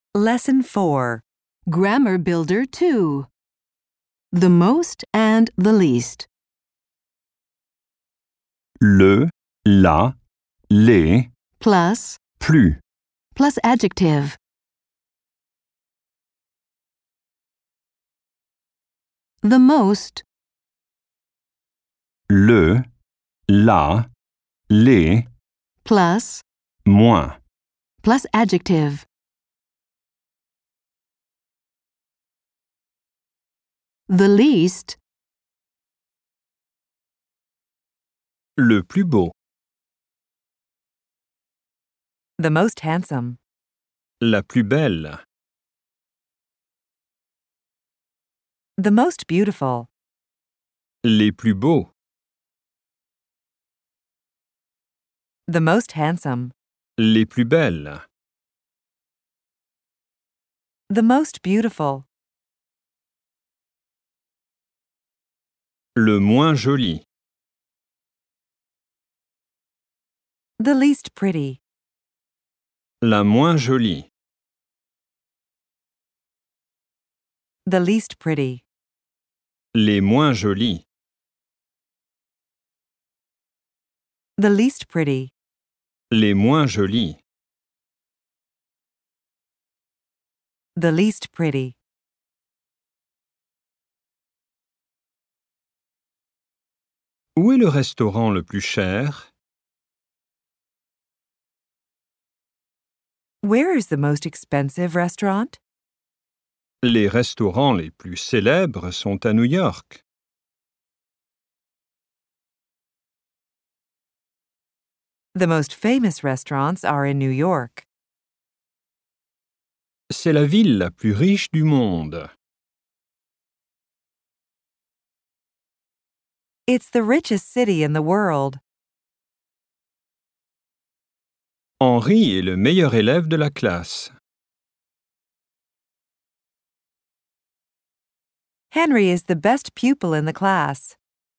Lesson 4. Grammar Builder 2. The most and the least. Le, la, les, Plus adjective. The most, le, la, les, plus adjective. The least, le plus beau, The most handsome. la plus belle, The most beautiful. les plus beaux, The most handsome. les plus belles, The most beautiful. le moins joli, The least pretty. la moins jolie, The least pretty. les moins jolis, The least pretty. les moins jolis, The least pretty. Où est le restaurant le plus cher? Where is the most expensive restaurant? Les restaurants les plus célèbres sont à New York. The most famous restaurants are in New York. C'est la ville la plus riche du monde. It's the richest city in the world. Henri est le meilleur élève de la classe. Henry is the best pupil in the class.